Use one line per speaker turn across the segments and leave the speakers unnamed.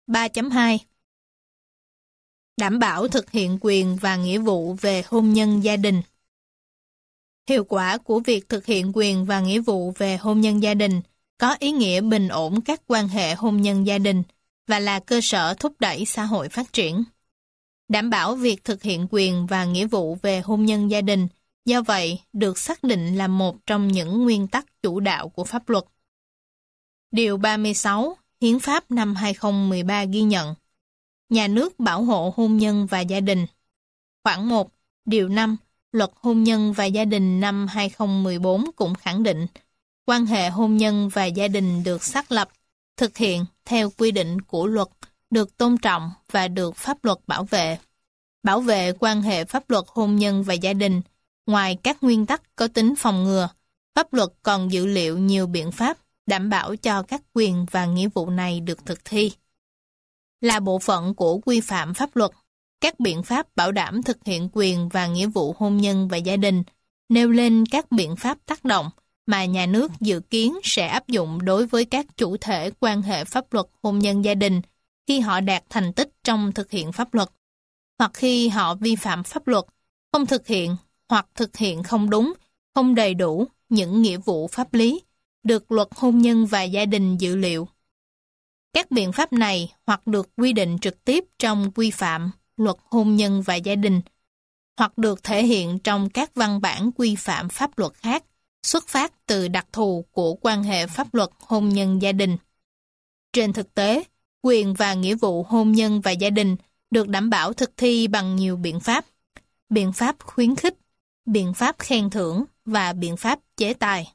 3.2 Đảm bảo thực hiện quyền và nghĩa vụ về hôn nhân gia đình. Hiệu quả của việc thực hiện quyền và nghĩa vụ về hôn nhân gia đình có ý nghĩa bình ổn các quan hệ hôn nhân gia đình và là cơ sở thúc đẩy xã hội phát triển. Đảm bảo việc thực hiện quyền và nghĩa vụ về hôn nhân gia đình, do vậy được xác định là một trong những nguyên tắc chủ đạo của pháp luật. Điều 36 Hiến pháp năm 2013 ghi nhận: nhà nước bảo hộ hôn nhân và gia đình. Khoản 1, điều 5, Luật hôn nhân và gia đình năm 2014 cũng khẳng định quan hệ hôn nhân và gia đình được xác lập, thực hiện theo quy định của luật, được tôn trọng và được pháp luật bảo vệ. Bảo vệ quan hệ pháp luật hôn nhân và gia đình, ngoài các nguyên tắc có tính phòng ngừa, pháp luật còn dự liệu nhiều biện pháp đảm bảo cho các quyền và nghĩa vụ này được thực thi. Là bộ phận của quy phạm pháp luật, các biện pháp bảo đảm thực hiện quyền và nghĩa vụ hôn nhân và gia đình nêu lên các biện pháp tác động mà nhà nước dự kiến sẽ áp dụng đối với các chủ thể quan hệ pháp luật hôn nhân gia đình khi họ đạt thành tích trong thực hiện pháp luật, hoặc khi họ vi phạm pháp luật, không thực hiện hoặc thực hiện không đúng, không đầy đủ những nghĩa vụ pháp lý được luật hôn nhân và gia đình dự liệu. Các biện pháp này hoặc được quy định trực tiếp trong quy phạm luật hôn nhân và gia đình, hoặc được thể hiện trong các văn bản quy phạm pháp luật khác xuất phát từ đặc thù của quan hệ pháp luật hôn nhân gia đình. Trên thực tế, quyền và nghĩa vụ hôn nhân và gia đình được đảm bảo thực thi bằng nhiều biện pháp khuyến khích, biện pháp khen thưởng và biện pháp chế tài.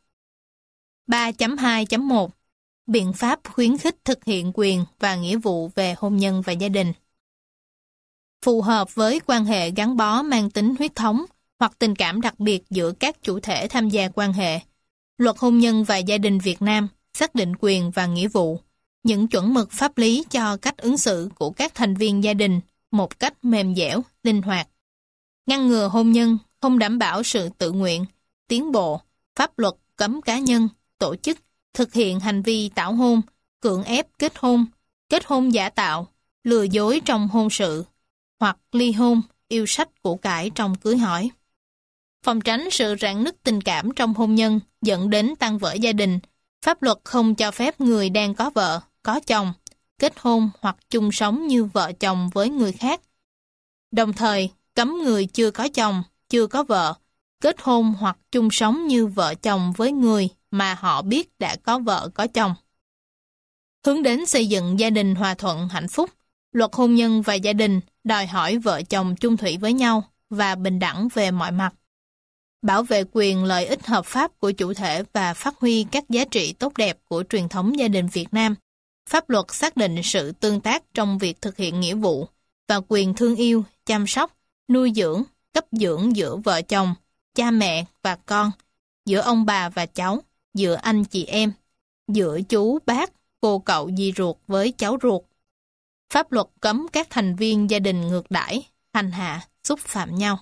3.2.1 Biện pháp khuyến khích thực hiện quyền và nghĩa vụ về hôn nhân và gia đình. Phù hợp với quan hệ gắn bó mang tính huyết thống hoặc tình cảm đặc biệt giữa các chủ thể tham gia quan hệ, Luật hôn nhân và gia đình Việt Nam xác định quyền và nghĩa vụ, những chuẩn mực pháp lý cho cách ứng xử của các thành viên gia đình một cách mềm dẻo, linh hoạt. Ngăn ngừa hôn nhân không đảm bảo sự tự nguyện, tiến bộ, pháp luật cấm cá nhân, tổ chức thực hiện hành vi tảo hôn, cưỡng ép kết hôn giả tạo, lừa dối trong hôn sự, hoặc ly hôn, yêu sách của cải trong cưới hỏi. Phòng tránh sự rạn nứt tình cảm trong hôn nhân dẫn đến tan vỡ gia đình, pháp luật không cho phép người đang có vợ, có chồng, kết hôn hoặc chung sống như vợ chồng với người khác. Đồng thời, cấm người chưa có chồng, chưa có vợ, kết hôn hoặc chung sống như vợ chồng với người mà họ biết đã có vợ có chồng. Hướng đến xây dựng gia đình hòa thuận hạnh phúc, luật hôn nhân và gia đình đòi hỏi vợ chồng chung thủy với nhau và bình đẳng về mọi mặt. Bảo vệ quyền lợi ích hợp pháp của chủ thể và phát huy các giá trị tốt đẹp của truyền thống gia đình Việt Nam. Pháp luật xác định sự tương tác trong việc thực hiện nghĩa vụ và quyền thương yêu, chăm sóc, nuôi dưỡng, cấp dưỡng giữa vợ chồng, cha mẹ và con, giữa ông bà và cháu, giữa anh chị em, giữa chú, bác, cô cậu dì ruột với cháu ruột. Pháp luật cấm các thành viên gia đình ngược đãi, hành hạ, xúc phạm nhau.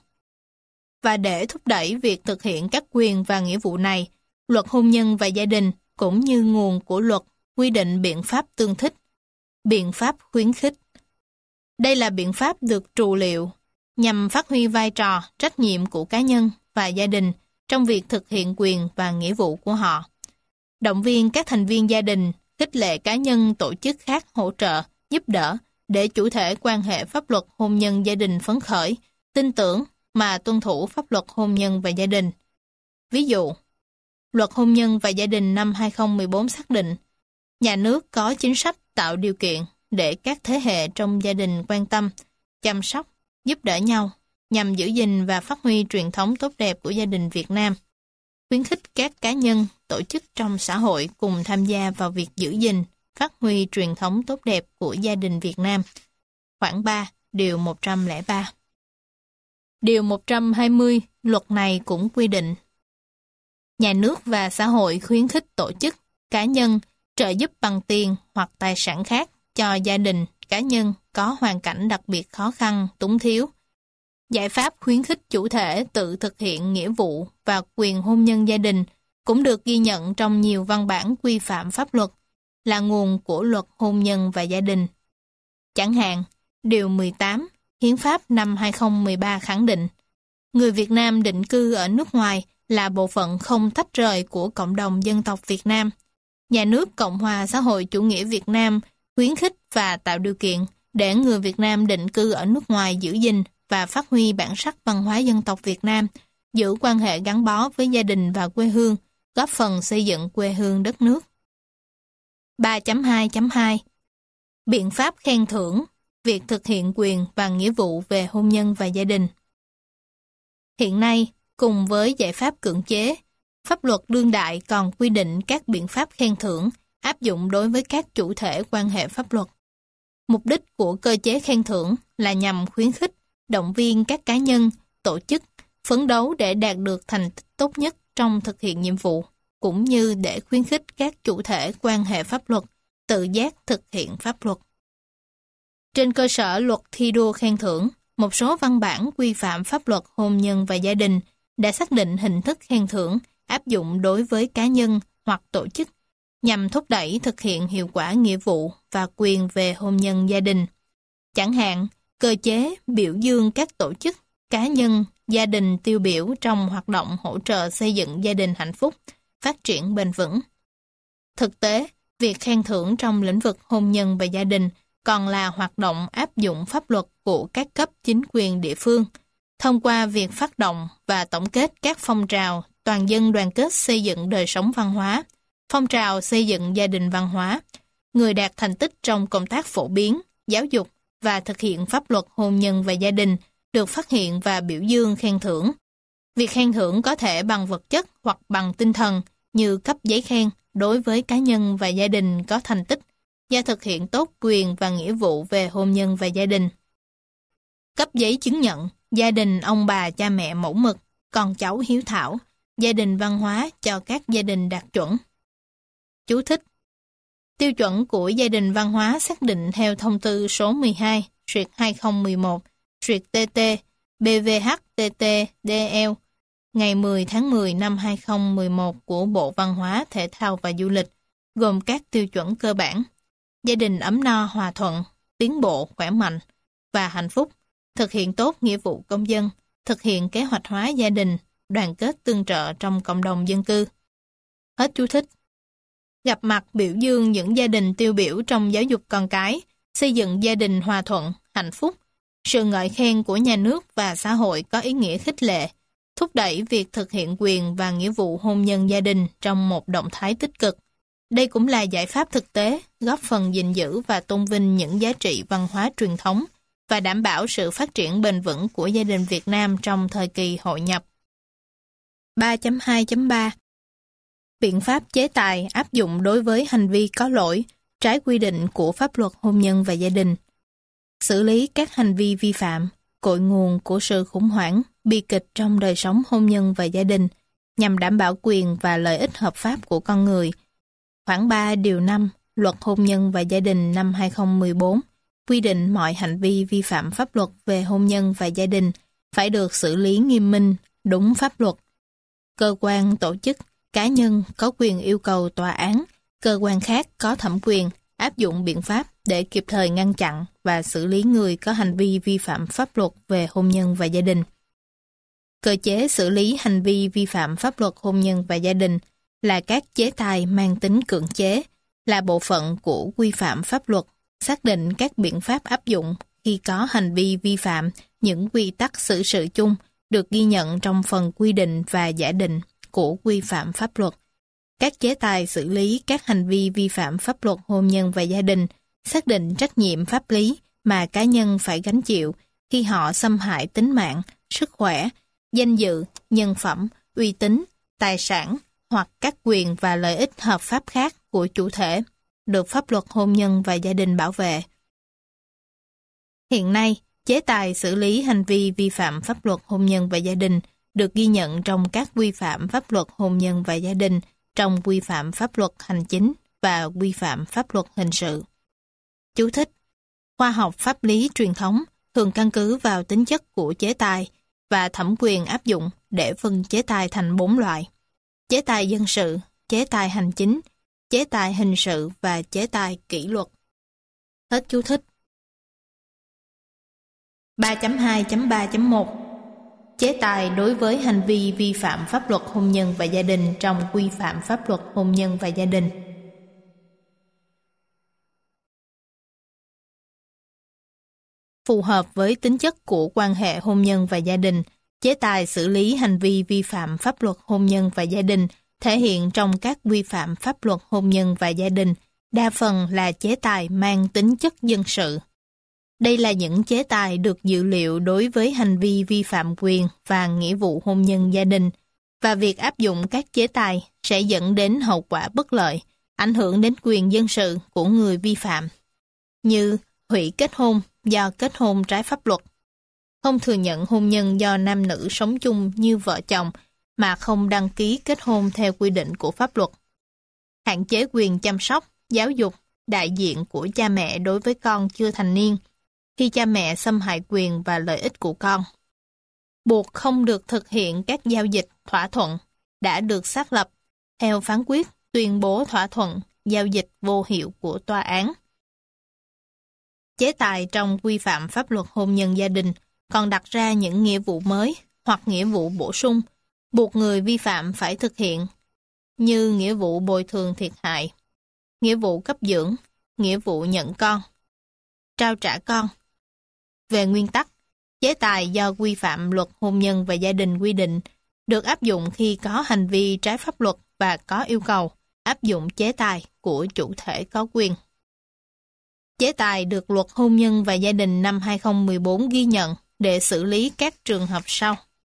Và để thúc đẩy việc thực hiện các quyền và nghĩa vụ này, luật hôn nhân và gia đình cũng như nguồn của luật quy định biện pháp tương thích, biện pháp khuyến khích. Đây là biện pháp được trù liệu nhằm phát huy vai trò, trách nhiệm của cá nhân và gia đình trong việc thực hiện quyền và nghĩa vụ của họ. Động viên các thành viên gia đình, khích lệ cá nhân tổ chức khác hỗ trợ, giúp đỡ để chủ thể quan hệ pháp luật hôn nhân gia đình phấn khởi, tin tưởng mà tuân thủ pháp luật hôn nhân và gia đình. Ví dụ, Luật hôn nhân và gia đình năm 2014 xác định nhà nước có chính sách tạo điều kiện để các thế hệ trong gia đình quan tâm, chăm sóc, giúp đỡ nhau nhằm giữ gìn và phát huy truyền thống tốt đẹp của gia đình Việt Nam, khuyến khích các cá nhân, tổ chức trong xã hội cùng tham gia vào việc giữ gìn, phát huy truyền thống tốt đẹp của gia đình Việt Nam. Khoản 3, Điều 103. Điều 120, luật này cũng quy định nhà nước và xã hội khuyến khích tổ chức, cá nhân trợ giúp bằng tiền hoặc tài sản khác cho gia đình, cá nhân có hoàn cảnh đặc biệt khó khăn, túng thiếu. Giải pháp khuyến khích chủ thể tự thực hiện nghĩa vụ và quyền hôn nhân gia đình cũng được ghi nhận trong nhiều văn bản quy phạm pháp luật, là nguồn của luật hôn nhân và gia đình. Chẳng hạn, Điều 18 Hiến pháp năm 2013 khẳng định, người Việt Nam định cư ở nước ngoài là bộ phận không tách rời của cộng đồng dân tộc Việt Nam. Nhà nước Cộng hòa xã hội chủ nghĩa Việt Nam khuyến khích và tạo điều kiện để người Việt Nam định cư ở nước ngoài giữ gìn và phát huy bản sắc văn hóa dân tộc Việt Nam, giữ quan hệ gắn bó với gia đình và quê hương, góp phần xây dựng quê hương đất nước. 3.2.2 Biện pháp khen thưởng, việc thực hiện quyền và nghĩa vụ về hôn nhân và gia đình. Hiện nay, cùng với giải pháp cưỡng chế, pháp luật đương đại còn quy định các biện pháp khen thưởng áp dụng đối với các chủ thể quan hệ pháp luật. Mục đích của cơ chế khen thưởng là nhằm khuyến khích, động viên các cá nhân, tổ chức phấn đấu để đạt được thành tích tốt nhất trong thực hiện nhiệm vụ, cũng như để khuyến khích các chủ thể quan hệ pháp luật tự giác thực hiện pháp luật. Trên cơ sở luật thi đua khen thưởng, một số văn bản quy phạm pháp luật hôn nhân và gia đình đã xác định hình thức khen thưởng áp dụng đối với cá nhân hoặc tổ chức nhằm thúc đẩy thực hiện hiệu quả nghĩa vụ và quyền về hôn nhân gia đình. Chẳng hạn, cơ chế biểu dương các tổ chức, cá nhân, gia đình tiêu biểu trong hoạt động hỗ trợ xây dựng gia đình hạnh phúc, phát triển bền vững. Thực tế, việc khen thưởng trong lĩnh vực hôn nhân và gia đình còn là hoạt động áp dụng pháp luật của các cấp chính quyền địa phương, thông qua việc phát động và tổng kết các phong trào toàn dân đoàn kết xây dựng đời sống văn hóa, phong trào xây dựng gia đình văn hóa, người đạt thành tích trong công tác phổ biến, giáo dục và thực hiện pháp luật hôn nhân và gia đình được phát hiện và biểu dương khen thưởng. Việc khen thưởng có thể bằng vật chất hoặc bằng tinh thần, như cấp giấy khen đối với cá nhân và gia đình có thành tích do thực hiện tốt quyền và nghĩa vụ về hôn nhân và gia đình. Cấp giấy chứng nhận gia đình ông bà cha mẹ mẫu mực, con cháu hiếu thảo, gia đình văn hóa cho các gia đình đạt chuẩn. Chú thích: tiêu chuẩn của gia đình văn hóa xác định theo thông tư số 12/2011/TT BVHTT-DL ngày 10 tháng 10 năm 2011 của Bộ Văn hóa, Thể thao và Du lịch, gồm các tiêu chuẩn cơ bản: gia đình ấm no hòa thuận, tiến bộ khỏe mạnh và hạnh phúc, thực hiện tốt nghĩa vụ công dân, thực hiện kế hoạch hóa gia đình, đoàn kết tương trợ trong cộng đồng dân cư. Hết chú thích. Gặp mặt biểu dương những gia đình tiêu biểu trong giáo dục con cái, xây dựng gia đình hòa thuận, hạnh phúc. Sự ngợi khen của nhà nước và xã hội có ý nghĩa khích lệ, thúc đẩy việc thực hiện quyền và nghĩa vụ hôn nhân gia đình trong một động thái tích cực. Đây cũng là giải pháp thực tế, góp phần gìn giữ và tôn vinh những giá trị văn hóa truyền thống và đảm bảo sự phát triển bền vững của gia đình Việt Nam trong thời kỳ hội nhập. 3.2.3 Biện pháp chế tài áp dụng đối với hành vi có lỗi, trái quy định của pháp luật hôn nhân và gia đình. Xử lý các hành vi vi phạm, cội nguồn của sự khủng hoảng, bi kịch trong đời sống hôn nhân và gia đình, nhằm đảm bảo quyền và lợi ích hợp pháp của con người. Khoản 3 điều 5 Luật Hôn nhân và Gia đình năm 2014 quy định mọi hành vi vi phạm pháp luật về hôn nhân và gia đình phải được xử lý nghiêm minh, đúng pháp luật. Cơ quan, tổ chức, cá nhân có quyền yêu cầu tòa án, cơ quan khác có thẩm quyền áp dụng biện pháp để kịp thời ngăn chặn và xử lý người có hành vi vi phạm pháp luật về hôn nhân và gia đình. Cơ chế xử lý hành vi vi phạm pháp luật hôn nhân và gia đình là các chế tài mang tính cưỡng chế, là bộ phận của quy phạm pháp luật, xác định các biện pháp áp dụng khi có hành vi vi phạm những quy tắc xử sự chung được ghi nhận trong phần quy định và giả định của quy phạm pháp luật. Các chế tài xử lý các hành vi vi phạm pháp luật hôn nhân và gia đình xác định trách nhiệm pháp lý mà cá nhân phải gánh chịu khi họ xâm hại tính mạng, sức khỏe, danh dự, nhân phẩm, uy tín, tài sản hoặc các quyền và lợi ích hợp pháp khác của chủ thể, được pháp luật hôn nhân và gia đình bảo vệ. Hiện nay, chế tài xử lý hành vi vi phạm pháp luật hôn nhân và gia đình được ghi nhận trong các quy phạm pháp luật hôn nhân và gia đình, trong quy phạm pháp luật hành chính và quy phạm pháp luật hình sự. Chú thích: khoa học pháp lý truyền thống thường căn cứ vào tính chất của chế tài và thẩm quyền áp dụng để phân chế tài thành 4 loại: chế tài dân sự, chế tài hành chính, chế tài hình sự và chế tài kỷ luật. Hết chú thích. 3.2.3.1 Chế tài đối với hành vi vi phạm pháp luật hôn nhân và gia đình trong quy phạm pháp luật hôn nhân và gia đình. Phù hợp với tính chất của quan hệ hôn nhân và gia đình, chế tài xử lý hành vi vi phạm pháp luật hôn nhân và gia đình thể hiện trong các quy phạm pháp luật hôn nhân và gia đình, đa phần là chế tài mang tính chất dân sự. Đây là những chế tài được dự liệu đối với hành vi vi phạm quyền và nghĩa vụ hôn nhân gia đình, và việc áp dụng các chế tài sẽ dẫn đến hậu quả bất lợi, ảnh hưởng đến quyền dân sự của người vi phạm, như hủy kết hôn do kết hôn trái pháp luật, không thừa nhận hôn nhân do nam nữ sống chung như vợ chồng mà không đăng ký kết hôn theo quy định của pháp luật, hạn chế quyền chăm sóc, giáo dục, đại diện của cha mẹ đối với con chưa thành niên, khi cha mẹ xâm hại quyền và lợi ích của con, buộc không được thực hiện các giao dịch thỏa thuận đã được xác lập theo phán quyết, tuyên bố thỏa thuận, giao dịch vô hiệu của tòa án. Chế tài trong quy phạm pháp luật hôn nhân gia đình còn đặt ra những nghĩa vụ mới hoặc nghĩa vụ bổ sung, buộc người vi phạm phải thực hiện, như nghĩa vụ bồi thường thiệt hại, nghĩa vụ cấp dưỡng, nghĩa vụ nhận con, trao trả con. Về nguyên tắc, chế tài do quy phạm luật hôn nhân và gia đình quy định được áp dụng khi có hành vi trái pháp luật và có yêu cầu áp dụng chế tài của chủ thể có quyền. Chế tài được luật hôn nhân và gia đình năm 2014 ghi nhận để xử lý các trường hợp sau.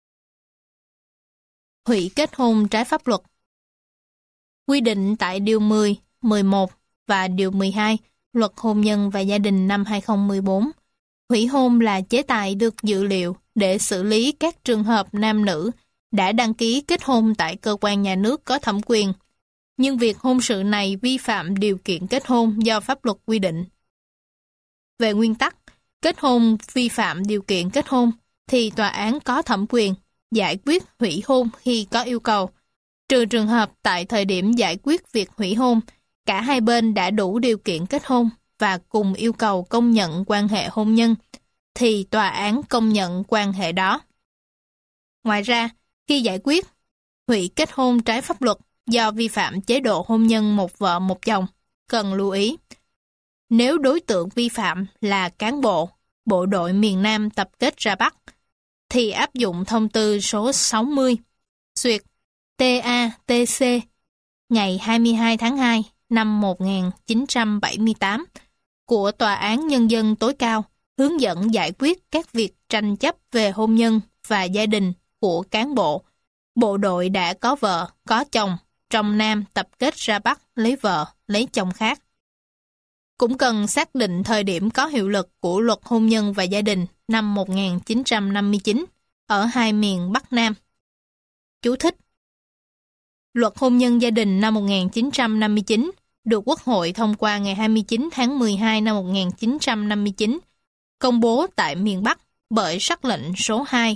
Hủy kết hôn trái pháp luật. Quy định tại Điều 10, 11 và Điều 12 Luật Hôn nhân và Gia đình năm 2014, hủy hôn là chế tài được dự liệu để xử lý các trường hợp nam nữ đã đăng ký kết hôn tại cơ quan nhà nước có thẩm quyền, nhưng việc hôn sự này vi phạm điều kiện kết hôn do pháp luật quy định. Về nguyên tắc, kết hôn vi phạm điều kiện kết hôn thì tòa án có thẩm quyền giải quyết hủy hôn khi có yêu cầu, trừ trường hợp tại thời điểm giải quyết việc hủy hôn, cả hai bên đã đủ điều kiện kết hôn và cùng yêu cầu công nhận quan hệ hôn nhân, thì tòa án công nhận quan hệ đó. Ngoài ra, khi giải quyết hủy kết hôn trái pháp luật do vi phạm chế độ hôn nhân một vợ một chồng, cần lưu ý. Nếu đối tượng vi phạm là cán bộ, bộ đội miền Nam tập kết ra Bắc, thì áp dụng thông tư số 60, xuyệt TATC, ngày 22 tháng 2 năm 1978, của Tòa án Nhân dân tối cao, hướng dẫn giải quyết các việc tranh chấp về hôn nhân và gia đình của cán bộ, bộ đội đã có vợ, có chồng, trong Nam tập kết ra Bắc lấy vợ, lấy chồng khác. Cũng cần xác định thời điểm có hiệu lực của Luật Hôn nhân và Gia đình năm 1959 ở hai miền Bắc Nam. Chú thích: Luật Hôn nhân Gia đình năm 1959 được Quốc hội thông qua ngày 29 tháng 12 năm 1959, công bố tại miền Bắc bởi sắc lệnh số 2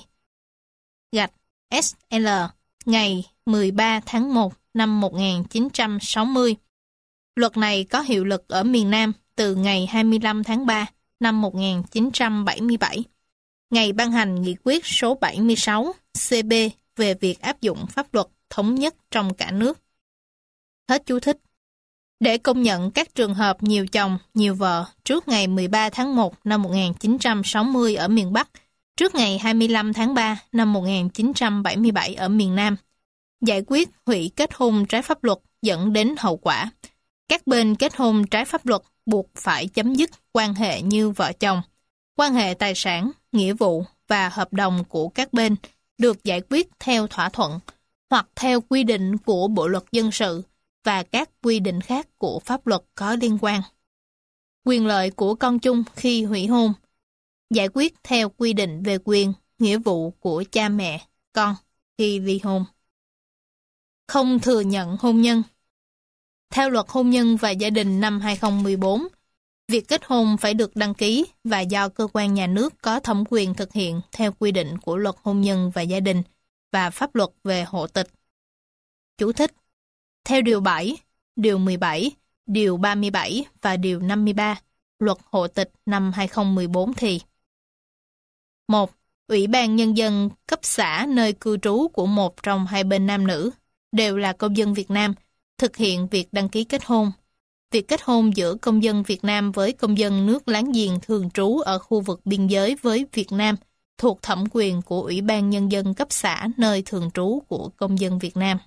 SL ngày 13 tháng 1 năm 1960. Luật này có hiệu lực ở miền Nam từ ngày 25 tháng 3 năm 1977, ngày ban hành nghị quyết số 76 CB về việc áp dụng pháp luật thống nhất trong cả nước. Hết chú thích. Để công nhận các trường hợp nhiều chồng, nhiều vợ trước ngày 13 tháng 1 năm 1960 ở miền Bắc, trước ngày 25 tháng 3 năm 1977 ở miền Nam, giải quyết hủy kết hôn trái pháp luật dẫn đến hậu quả. Các bên kết hôn trái pháp luật buộc phải chấm dứt quan hệ như vợ chồng. Quan hệ tài sản, nghĩa vụ và hợp đồng của các bên được giải quyết theo thỏa thuận hoặc theo quy định của Bộ luật dân sự và các quy định khác của pháp luật có liên quan. Quyền lợi của con chung khi hủy hôn, giải quyết theo quy định về quyền, nghĩa vụ của cha mẹ, con khi ly hôn. Không thừa nhận hôn nhân. Theo Luật Hôn nhân và Gia đình năm 2014, việc kết hôn phải được đăng ký và do cơ quan nhà nước có thẩm quyền thực hiện theo quy định của Luật Hôn nhân và Gia đình và pháp luật về hộ tịch. Chú thích: Theo Điều 7, Điều 17, Điều 37 và Điều 53 Luật Hộ tịch năm 2014 thì 1. Ủy ban Nhân dân cấp xã nơi cư trú của một trong hai bên nam nữ đều là công dân Việt Nam, thực hiện việc đăng ký kết hôn. Việc kết hôn giữa công dân Việt Nam với công dân nước láng giềng thường trú ở khu vực biên giới với Việt Nam thuộc thẩm quyền của Ủy ban Nhân dân cấp xã nơi thường trú của công dân Việt Nam.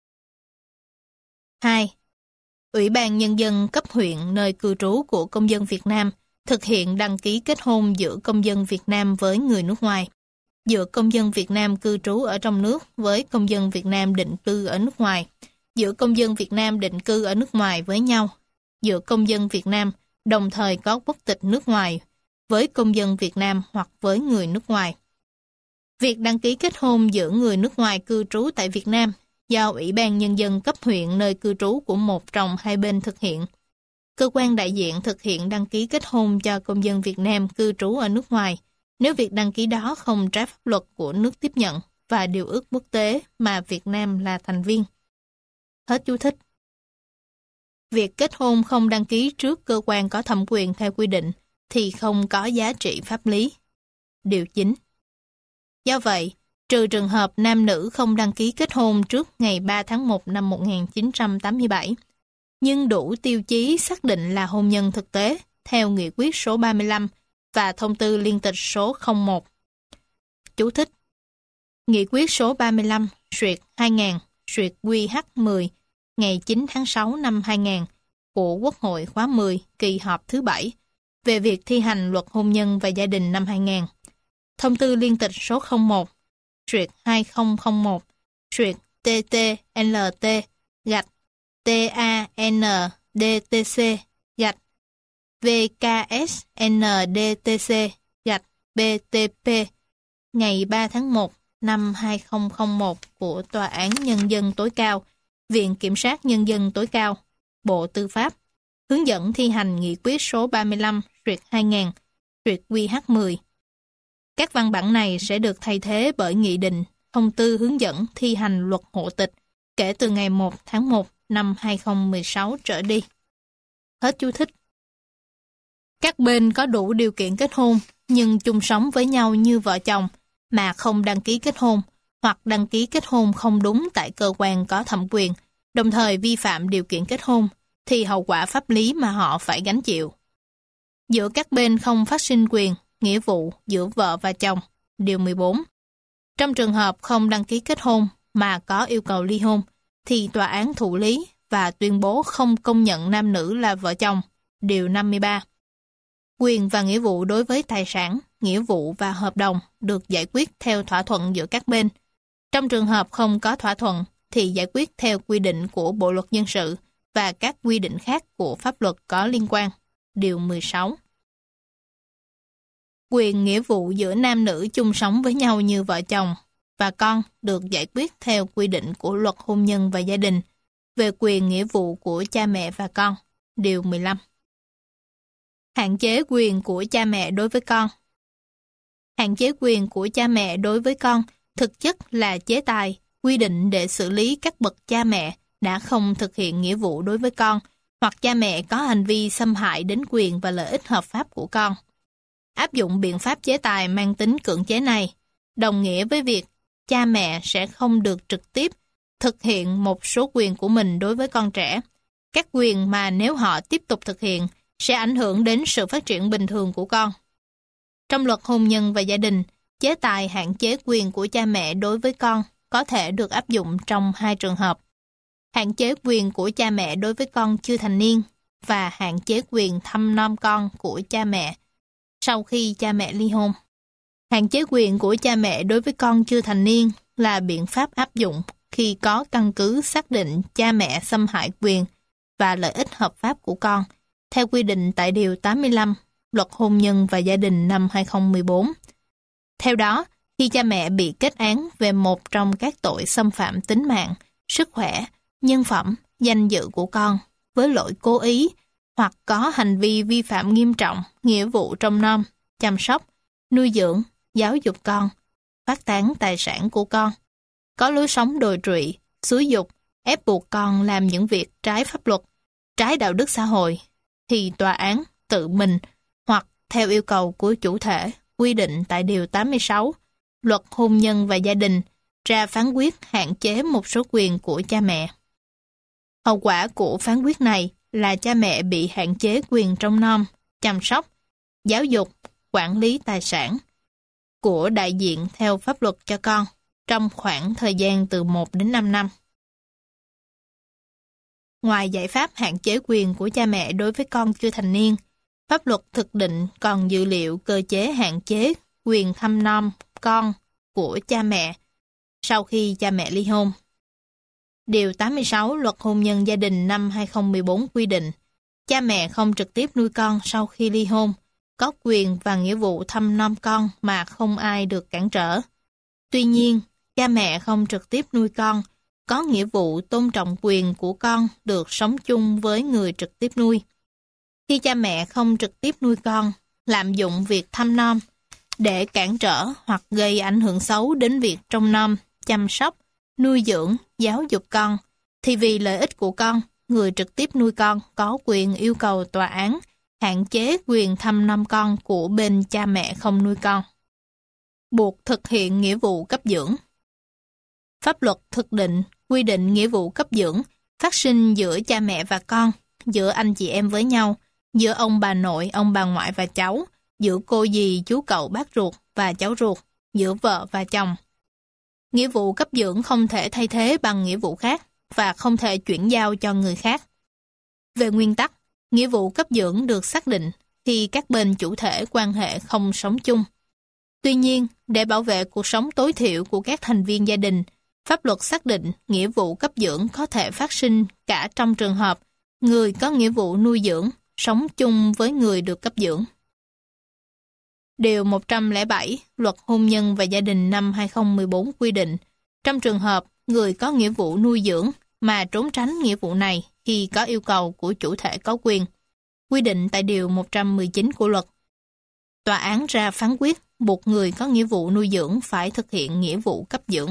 2. Ủy ban Nhân dân cấp huyện nơi cư trú của công dân Việt Nam thực hiện đăng ký kết hôn giữa công dân Việt Nam với người nước ngoài, giữa công dân Việt Nam cư trú ở trong nước với công dân Việt Nam định cư ở nước ngoài, giữa công dân Việt Nam định cư ở nước ngoài với nhau, giữa công dân Việt Nam đồng thời có quốc tịch nước ngoài với công dân Việt Nam hoặc với người nước ngoài. Việc đăng ký kết hôn giữa người nước ngoài cư trú tại Việt Nam do Ủy ban Nhân dân cấp huyện nơi cư trú của một trong hai bên thực hiện. Cơ quan đại diện thực hiện đăng ký kết hôn cho công dân Việt Nam cư trú ở nước ngoài nếu việc đăng ký đó không trái pháp luật của nước tiếp nhận và điều ước quốc tế mà Việt Nam là thành viên. Hết chú thích. Việc kết hôn không đăng ký trước cơ quan có thẩm quyền theo quy định thì không có giá trị pháp lý. Điều 9. Do vậy, trừ trường hợp nam nữ không đăng ký kết hôn trước ngày 3 tháng 1 năm 1987, nhưng đủ tiêu chí xác định là hôn nhân thực tế theo Nghị quyết số 35 và Thông tư liên tịch số 01. Chú thích. Nghị quyết số 35/2000/QH10 ngày 9 tháng 6 năm 2000 của Quốc hội khóa 10 kỳ họp thứ 7 về việc thi hành luật hôn nhân và gia đình năm 2000. Thông tư liên tịch số 01/TT-NT-VKS-NDTC-BTP ngày 3 tháng 1 năm 2001 của Tòa án Nhân dân tối cao, Viện Kiểm sát Nhân dân tối cao, Bộ Tư pháp, hướng dẫn thi hành Nghị quyết số 35/2000/QH10. Các văn bản này sẽ được thay thế bởi nghị định, thông tư hướng dẫn thi hành luật hộ tịch kể từ ngày 1 tháng 1 năm 2016 trở đi. Hết chú thích. Các bên có đủ điều kiện kết hôn nhưng chung sống với nhau như vợ chồng mà không đăng ký kết hôn hoặc đăng ký kết hôn không đúng tại cơ quan có thẩm quyền, đồng thời vi phạm điều kiện kết hôn, thì hậu quả pháp lý mà họ phải gánh chịu. Giữa các bên không phát sinh quyền, nghĩa vụ giữa vợ và chồng. Điều 14. Trong trường hợp không đăng ký kết hôn mà có yêu cầu ly hôn, thì tòa án thụ lý và tuyên bố không công nhận nam nữ là vợ chồng. Điều 53. Quyền và nghĩa vụ đối với tài sản, nghĩa vụ và hợp đồng được giải quyết theo thỏa thuận giữa các bên. Trong trường hợp không có thỏa thuận, thì giải quyết theo quy định của Bộ luật dân sự và các quy định khác của pháp luật có liên quan. Điều 16. Quyền nghĩa vụ giữa nam nữ chung sống với nhau như vợ chồng và con được giải quyết theo quy định của Luật hôn nhân và gia đình về quyền nghĩa vụ của cha mẹ và con. Điều 15. Hạn chế quyền của cha mẹ đối với con. Hạn chế quyền của cha mẹ đối với con thực chất là chế tài, quy định để xử lý các bậc cha mẹ đã không thực hiện nghĩa vụ đối với con hoặc cha mẹ có hành vi xâm hại đến quyền và lợi ích hợp pháp của con. Áp dụng biện pháp chế tài mang tính cưỡng chế này đồng nghĩa với việc cha mẹ sẽ không được trực tiếp thực hiện một số quyền của mình đối với con trẻ. Các quyền mà nếu họ tiếp tục thực hiện sẽ ảnh hưởng đến sự phát triển bình thường của con. Trong Luật hôn nhân và gia đình, chế tài hạn chế quyền của cha mẹ đối với con có thể được áp dụng trong hai trường hợp: hạn chế quyền của cha mẹ đối với con chưa thành niên và hạn chế quyền thăm nom con của cha mẹ sau khi cha mẹ ly hôn. Hạn chế quyền của cha mẹ đối với con chưa thành niên là biện pháp áp dụng khi có căn cứ xác định cha mẹ xâm hại quyền và lợi ích hợp pháp của con, theo quy định tại Điều 85 Luật hôn nhân và gia đình năm 2014. Theo đó, khi cha mẹ bị kết án về một trong các tội xâm phạm tính mạng, sức khỏe, nhân phẩm, danh dự của con với lỗi cố ý hoặc có hành vi vi phạm nghiêm trọng nghĩa vụ trông nom, chăm sóc, nuôi dưỡng, giáo dục con, phát tán tài sản của con, có lối sống đồi trụy, xúi giục, ép buộc con làm những việc trái pháp luật, trái đạo đức xã hội, thì tòa án tự mình hoặc theo yêu cầu của chủ thể quy định tại Điều 86 Luật Hôn nhân và Gia đình ra phán quyết hạn chế một số quyền của cha mẹ. Hậu quả của phán quyết này là cha mẹ bị hạn chế quyền trông nom, chăm sóc, giáo dục, quản lý tài sản của đại diện theo pháp luật cho con trong khoảng thời gian từ 1 đến 5 năm. Ngoài giải pháp hạn chế quyền của cha mẹ đối với con chưa thành niên, pháp luật thực định còn dự liệu cơ chế hạn chế quyền thăm nom con của cha mẹ sau khi cha mẹ ly hôn. Điều 86 Luật Hôn nhân Gia đình năm 2014 quy định, cha mẹ không trực tiếp nuôi con sau khi ly hôn, có quyền và nghĩa vụ thăm nom con mà không ai được cản trở. Tuy nhiên, cha mẹ không trực tiếp nuôi con, có nghĩa vụ tôn trọng quyền của con được sống chung với người trực tiếp nuôi. Khi cha mẹ không trực tiếp nuôi con, lạm dụng việc thăm nom để cản trở hoặc gây ảnh hưởng xấu đến việc trông nom, chăm sóc, nuôi dưỡng, giáo dục con, thì vì lợi ích của con, người trực tiếp nuôi con có quyền yêu cầu tòa án hạn chế quyền thăm nom con của bên cha mẹ không nuôi con. Buộc thực hiện nghĩa vụ cấp dưỡng. Pháp luật thực định quy định nghĩa vụ cấp dưỡng phát sinh giữa cha mẹ và con, giữa anh chị em với nhau, giữa ông bà nội, ông bà ngoại và cháu, giữa cô dì, chú cậu, bác ruột và cháu ruột, giữa vợ và chồng. Nghĩa vụ cấp dưỡng không thể thay thế bằng nghĩa vụ khác và không thể chuyển giao cho người khác. Về nguyên tắc, nghĩa vụ cấp dưỡng được xác định khi các bên chủ thể quan hệ không sống chung. Tuy nhiên, để bảo vệ cuộc sống tối thiểu của các thành viên gia đình, pháp luật xác định nghĩa vụ cấp dưỡng có thể phát sinh cả trong trường hợp người có nghĩa vụ nuôi dưỡng sống chung với người được cấp dưỡng. Điều 107 Luật Hôn nhân và Gia đình năm 2014 quy định, trong trường hợp người có nghĩa vụ nuôi dưỡng mà trốn tránh nghĩa vụ này khi có yêu cầu của chủ thể có quyền, quy định tại Điều 119 của luật. Tòa án ra phán quyết buộc người có nghĩa vụ nuôi dưỡng phải thực hiện nghĩa vụ cấp dưỡng.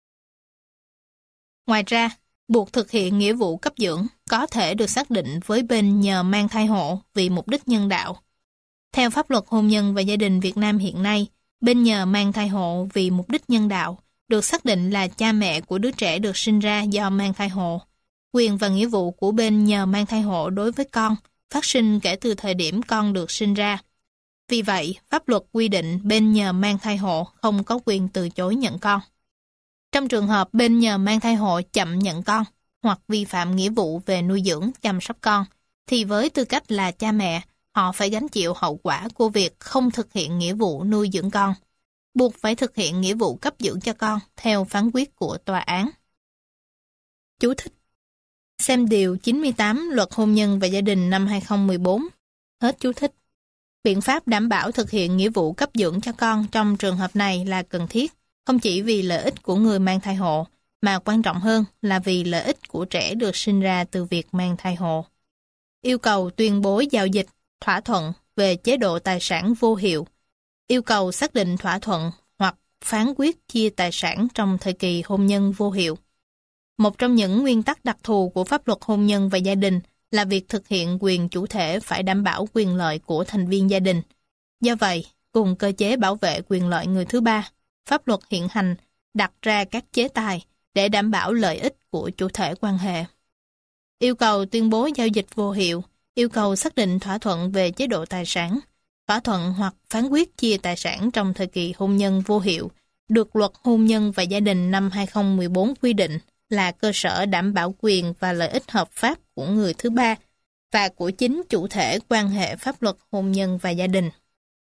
Ngoài ra, buộc thực hiện nghĩa vụ cấp dưỡng có thể được xác định với bên nhờ mang thai hộ vì mục đích nhân đạo. Theo pháp luật hôn nhân và gia đình Việt Nam hiện nay, bên nhờ mang thai hộ vì mục đích nhân đạo được xác định là cha mẹ của đứa trẻ được sinh ra do mang thai hộ. Quyền và nghĩa vụ của bên nhờ mang thai hộ đối với con phát sinh kể từ thời điểm con được sinh ra. Vì vậy, pháp luật quy định bên nhờ mang thai hộ không có quyền từ chối nhận con. Trong trường hợp bên nhờ mang thai hộ chậm nhận con hoặc vi phạm nghĩa vụ về nuôi dưỡng, chăm sóc con, thì với tư cách là cha mẹ, họ phải gánh chịu hậu quả của việc không thực hiện nghĩa vụ nuôi dưỡng con, buộc phải thực hiện nghĩa vụ cấp dưỡng cho con theo phán quyết của tòa án. Chú thích: xem Điều 98 Luật Hôn nhân và Gia đình năm 2014. Hết chú thích. Biện pháp đảm bảo thực hiện nghĩa vụ cấp dưỡng cho con trong trường hợp này là cần thiết, không chỉ vì lợi ích của người mang thai hộ, mà quan trọng hơn là vì lợi ích của trẻ được sinh ra từ việc mang thai hộ. Yêu cầu tuyên bố giao dịch, thỏa thuận về chế độ tài sản vô hiệu, yêu cầu xác định thỏa thuận hoặc phán quyết chia tài sản trong thời kỳ hôn nhân vô hiệu. Một trong những nguyên tắc đặc thù của pháp luật hôn nhân và gia đình là việc thực hiện quyền chủ thể phải đảm bảo quyền lợi của thành viên gia đình. Do vậy, cùng cơ chế bảo vệ quyền lợi người thứ ba, pháp luật hiện hành đặt ra các chế tài để đảm bảo lợi ích của chủ thể quan hệ. Yêu cầu tuyên bố giao dịch vô hiệu, yêu cầu xác định thỏa thuận về chế độ tài sản, thỏa thuận hoặc phán quyết chia tài sản trong thời kỳ hôn nhân vô hiệu, được Luật Hôn nhân và Gia đình năm 2014 quy định là cơ sở đảm bảo quyền và lợi ích hợp pháp của người thứ ba và của chính chủ thể quan hệ pháp luật hôn nhân và gia đình.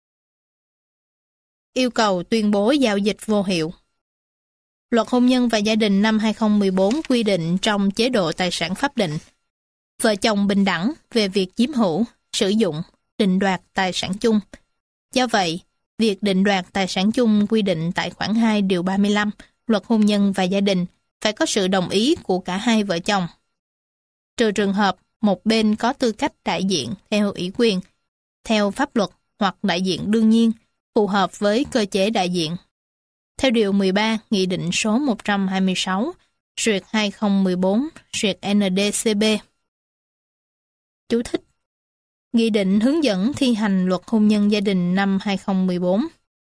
Yêu cầu tuyên bố giao dịch vô hiệu. Luật Hôn nhân và Gia đình năm 2014 quy định trong chế độ tài sản pháp định, vợ chồng bình đẳng về việc chiếm hữu, sử dụng, định đoạt tài sản chung. Do vậy, việc định đoạt tài sản chung quy định tại khoản 2 điều 35 Luật Hôn nhân và Gia đình phải có sự đồng ý của cả hai vợ chồng. Trừ trường hợp một bên có tư cách đại diện theo ủy quyền, theo pháp luật hoặc đại diện đương nhiên, phù hợp với cơ chế đại diện. Theo Điều 13 Nghị định số 126/2014/ND-CB. Chú thích: Nghị định hướng dẫn thi hành Luật Hôn nhân Gia đình năm 2014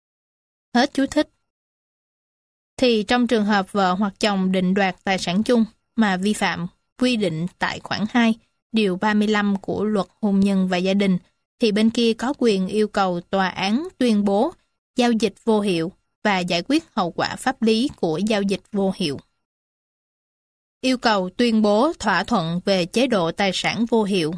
Hết chú thích. Thì trong trường hợp vợ hoặc chồng định đoạt tài sản chung mà vi phạm quy định tại khoản 2, điều 35 của Luật Hôn nhân và Gia đình, thì bên kia có quyền yêu cầu tòa án tuyên bố giao dịch vô hiệu và giải quyết hậu quả pháp lý của giao dịch vô hiệu. Yêu cầu tuyên bố thỏa thuận về chế độ tài sản vô hiệu.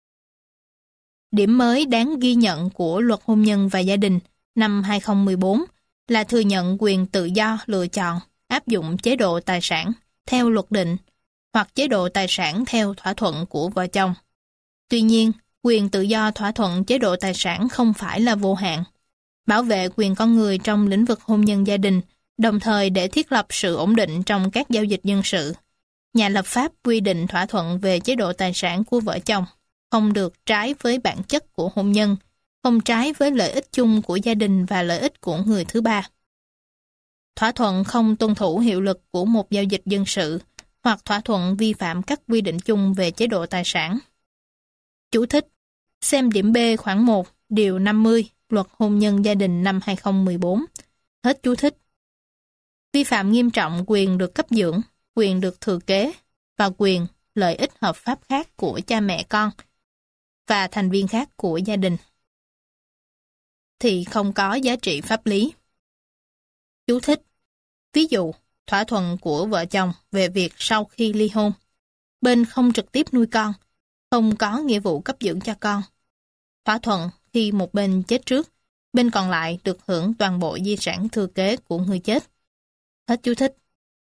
Điểm mới đáng ghi nhận của Luật Hôn nhân và Gia đình năm 2014 là thừa nhận quyền tự do lựa chọn áp dụng chế độ tài sản theo luật định hoặc chế độ tài sản theo thỏa thuận của vợ chồng. Tuy nhiên, quyền tự do thỏa thuận chế độ tài sản không phải là vô hạn. Bảo vệ quyền con người trong lĩnh vực hôn nhân gia đình, đồng thời để thiết lập sự ổn định trong các giao dịch dân sự. Nhà lập pháp quy định thỏa thuận về chế độ tài sản của vợ chồng không được trái với bản chất của hôn nhân, không trái với lợi ích chung của gia đình và lợi ích của người thứ ba. Thỏa thuận không tuân thủ hiệu lực của một giao dịch dân sự hoặc thỏa thuận vi phạm các quy định chung về chế độ tài sản. Chú thích: xem điểm B khoản 1, điều 50, Luật Hôn nhân Gia đình năm 2014. Hết chú thích. Vi phạm nghiêm trọng quyền được cấp dưỡng, quyền được thừa kế và quyền lợi ích hợp pháp khác của cha mẹ con và thành viên khác của gia đình thì không có giá trị pháp lý. Chú thích: ví dụ, thỏa thuận của vợ chồng về việc sau khi ly hôn, bên không trực tiếp nuôi con, không có nghĩa vụ cấp dưỡng cho con. Thỏa thuận khi một bên chết trước, bên còn lại được hưởng toàn bộ di sản thừa kế của người chết. Hết chú thích.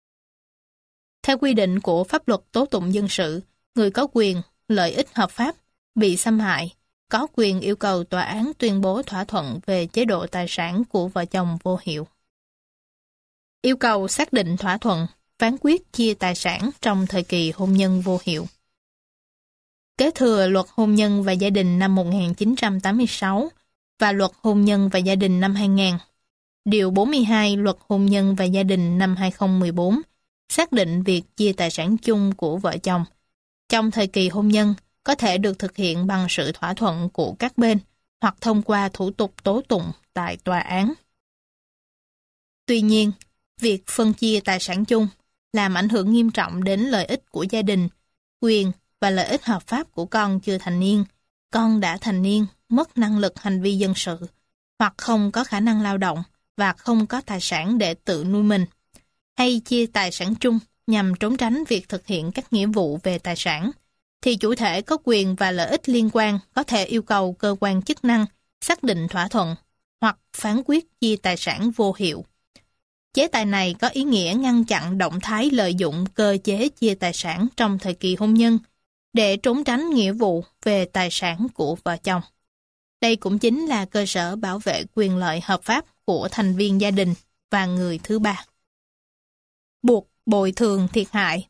Theo quy định của pháp luật tố tụng dân sự, người có quyền, lợi ích hợp pháp, bị xâm hại, có quyền yêu cầu tòa án tuyên bố thỏa thuận về chế độ tài sản của vợ chồng vô hiệu. Yêu cầu xác định thỏa thuận, phán quyết chia tài sản trong thời kỳ hôn nhân vô hiệu. Kế thừa Luật Hôn nhân và Gia đình năm 1986 và Luật Hôn nhân và Gia đình năm 2000, điều 42 Luật Hôn nhân và Gia đình năm 2014 xác định việc chia tài sản chung của vợ chồng trong thời kỳ hôn nhân có thể được thực hiện bằng sự thỏa thuận của các bên hoặc thông qua thủ tục tố tụng tại tòa án. Tuy nhiên, việc phân chia tài sản chung làm ảnh hưởng nghiêm trọng đến lợi ích của gia đình, quyền và lợi ích hợp pháp của con chưa thành niên, con đã thành niên, mất năng lực hành vi dân sự, hoặc không có khả năng lao động và không có tài sản để tự nuôi mình, hay chia tài sản chung nhằm trốn tránh việc thực hiện các nghĩa vụ về tài sản, thì chủ thể có quyền và lợi ích liên quan có thể yêu cầu cơ quan chức năng xác định thỏa thuận hoặc phán quyết chia tài sản vô hiệu. Chế tài này có ý nghĩa ngăn chặn động thái lợi dụng cơ chế chia tài sản trong thời kỳ hôn nhân để trốn tránh nghĩa vụ về tài sản của vợ chồng. Đây cũng chính là cơ sở bảo vệ quyền lợi hợp pháp của thành viên gia đình và người thứ ba. Buộc bồi thường thiệt hại.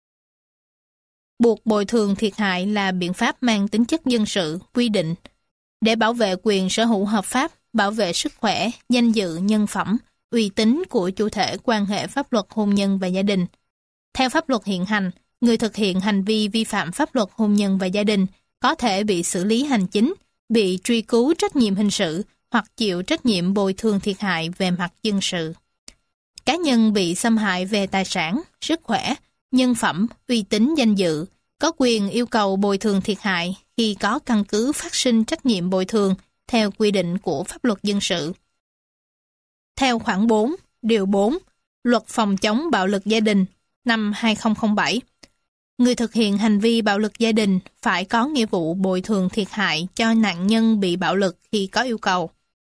Buộc bồi thường thiệt hại là biện pháp mang tính chất dân sự, quy định để bảo vệ quyền sở hữu hợp pháp, bảo vệ sức khỏe, danh dự, nhân phẩm, uy tín của chủ thể quan hệ pháp luật hôn nhân và gia đình. Theo pháp luật hiện hành, người thực hiện hành vi vi phạm pháp luật hôn nhân và gia đình có thể bị xử lý hành chính, bị truy cứu trách nhiệm hình sự hoặc chịu trách nhiệm bồi thường thiệt hại về mặt dân sự. Cá nhân bị xâm hại về tài sản, sức khỏe, nhân phẩm, uy tín danh dự có quyền yêu cầu bồi thường thiệt hại khi có căn cứ phát sinh trách nhiệm bồi thường theo quy định của pháp luật dân sự. Theo khoản 4, điều 4, Luật phòng chống bạo lực gia đình năm 2007, người thực hiện hành vi bạo lực gia đình phải có nghĩa vụ bồi thường thiệt hại cho nạn nhân bị bạo lực khi có yêu cầu.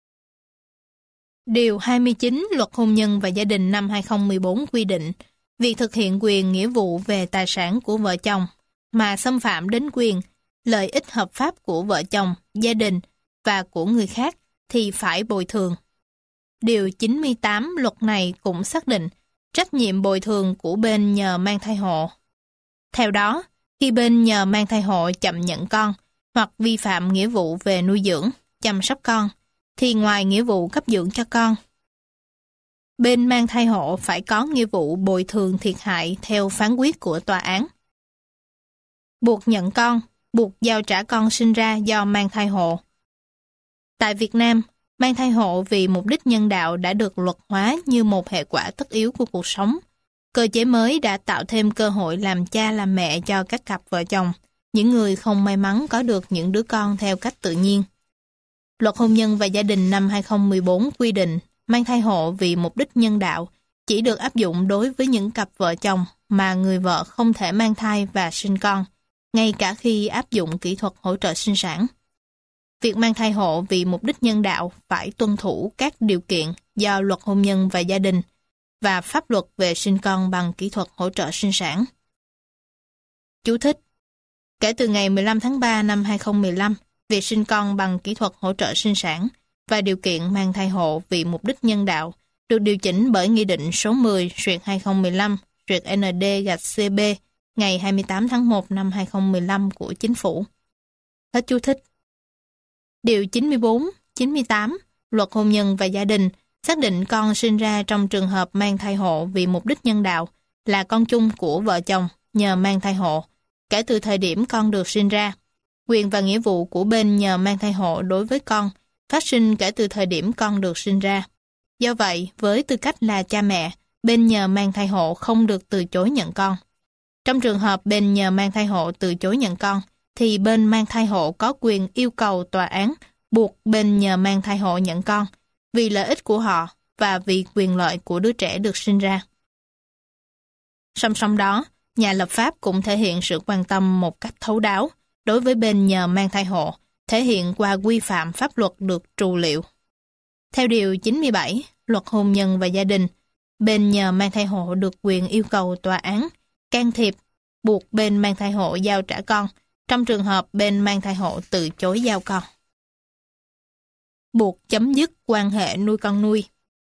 Điều 29 Luật Hôn nhân và Gia đình năm 2014 quy định việc thực hiện quyền nghĩa vụ về tài sản của vợ chồng mà xâm phạm đến quyền, lợi ích hợp pháp của vợ chồng, gia đình và của người khác thì phải bồi thường. Điều 98 luật này cũng xác định trách nhiệm bồi thường của bên nhờ mang thai hộ. Theo đó, khi bên nhờ mang thai hộ chậm nhận con hoặc vi phạm nghĩa vụ về nuôi dưỡng, chăm sóc con, thì ngoài nghĩa vụ cấp dưỡng cho con, bên mang thai hộ phải có nghĩa vụ bồi thường thiệt hại theo phán quyết của tòa án. Buộc nhận con, buộc giao trả con sinh ra do mang thai hộ. Tại Việt Nam, Mang thai hộ vì mục đích nhân đạo đã được luật hóa như một hệ quả tất yếu của cuộc sống. Cơ chế mới đã tạo thêm cơ hội làm cha làm mẹ cho các cặp vợ chồng, những người không may mắn có được những đứa con theo cách tự nhiên. Luật hôn nhân và gia đình năm 2014 quy định mang thai hộ vì mục đích nhân đạo chỉ được áp dụng đối với những cặp vợ chồng mà người vợ không thể mang thai và sinh con, ngay cả khi áp dụng kỹ thuật hỗ trợ sinh sản. Việc mang thai hộ vì mục đích nhân đạo phải tuân thủ các điều kiện do luật hôn nhân và gia đình và pháp luật về sinh con bằng kỹ thuật hỗ trợ sinh sản. Chú thích: kể từ ngày 15 tháng 3 năm 2015, việc sinh con bằng kỹ thuật hỗ trợ sinh sản và điều kiện mang thai hộ vì mục đích nhân đạo được điều chỉnh bởi Nghị định số 10/2015/ND-CB ngày 28 tháng 1 năm 2015 của Chính phủ. Hết chú thích. Điều 94, 98 Luật hôn nhân và gia đình xác định con sinh ra trong trường hợp mang thai hộ vì mục đích nhân đạo là con chung của vợ chồng nhờ mang thai hộ, kể từ thời điểm con được sinh ra. Quyền và nghĩa vụ của bên nhờ mang thai hộ đối với con phát sinh kể từ thời điểm con được sinh ra. Do vậy, với tư cách là cha mẹ, bên nhờ mang thai hộ không được từ chối nhận con. Trong trường hợp bên nhờ mang thai hộ từ chối nhận con, thì bên mang thai hộ có quyền yêu cầu tòa án buộc bên nhờ mang thai hộ nhận con vì lợi ích của họ và vì quyền lợi của đứa trẻ được sinh ra. Song song đó, nhà lập pháp cũng thể hiện sự quan tâm một cách thấu đáo đối với bên nhờ mang thai hộ, thể hiện qua quy phạm pháp luật được trù liệu. Theo Điều 97, Luật hôn nhân và gia đình, bên nhờ mang thai hộ được quyền yêu cầu tòa án can thiệp, buộc bên mang thai hộ giao trả con, trong trường hợp bên mang thai hộ từ chối giao con. Buộc chấm dứt quan hệ nuôi con nuôi.